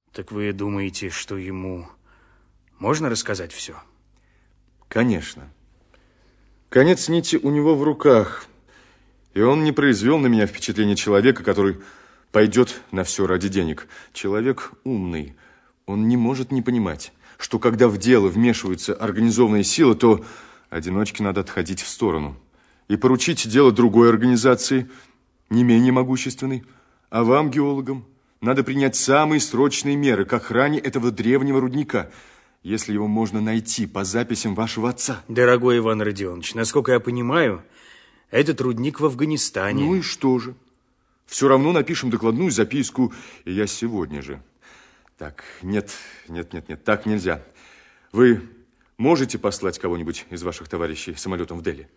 Так вы думаете, что ему можно рассказать все? Конечно. Конец нити у него в руках, и он не произвел на меня впечатление человека, который пойдет на все ради денег. Человек умный, он не может не понимать, что когда в дело вмешиваются организованные силы, то одиночке надо отходить в сторону и поручить дело другой организации, не менее могущественной, а вам, геологам, надо принять самые срочные меры к охране этого древнего рудника, если его можно найти по записям вашего отца. Дорогой Иван Родионович, насколько я понимаю, этот рудник в Афганистане. Ну и что же? Все равно напишем докладную записку, и я сегодня же. Так, нет, так нельзя. Вы можете послать кого-нибудь из ваших товарищей самолетом в Дели?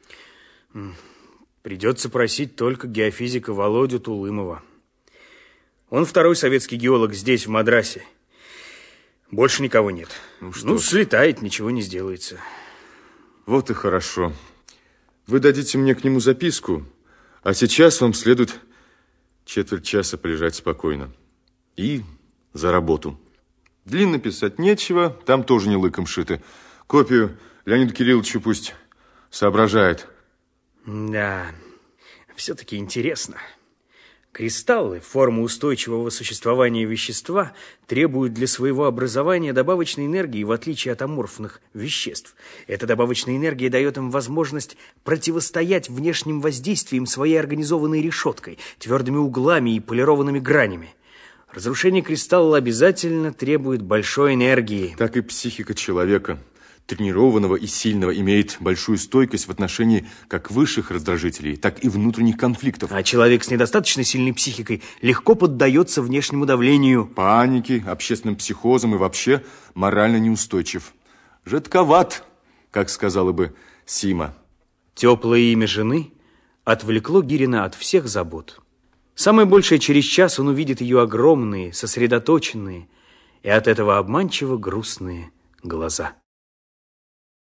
Придется просить только геофизика Володю Тулымова. Он второй советский геолог здесь, в Мадрасе. Больше никого нет. Ну, слетает, ничего не сделается. Вот и хорошо. Вы дадите мне к нему записку, а сейчас вам следует четверть часа полежать спокойно. И за работу. Длинно писать нечего, там тоже не лыком шито. Копию Леониду Кирилловичу пусть соображает. Да, все-таки интересно. Кристаллы, форма устойчивого существования вещества, требуют для своего образования добавочной энергии, в отличие от аморфных веществ. Эта добавочная энергия дает им возможность противостоять внешним воздействиям своей организованной решеткой, твердыми углами и полированными гранями. Разрушение кристалла обязательно требует большой энергии. Так и психика человека, тренированного и сильного, имеет большую стойкость в отношении как высших раздражителей, так и внутренних конфликтов. А человек с недостаточно сильной психикой легко поддается внешнему давлению. Панике, общественным психозам и вообще морально неустойчив. Жидковат, как сказала бы Сима. Теплое имя жены отвлекло Гирина от всех забот. Самое большее, через час он увидит ее огромные, сосредоточенные и от этого обманчиво грустные глаза.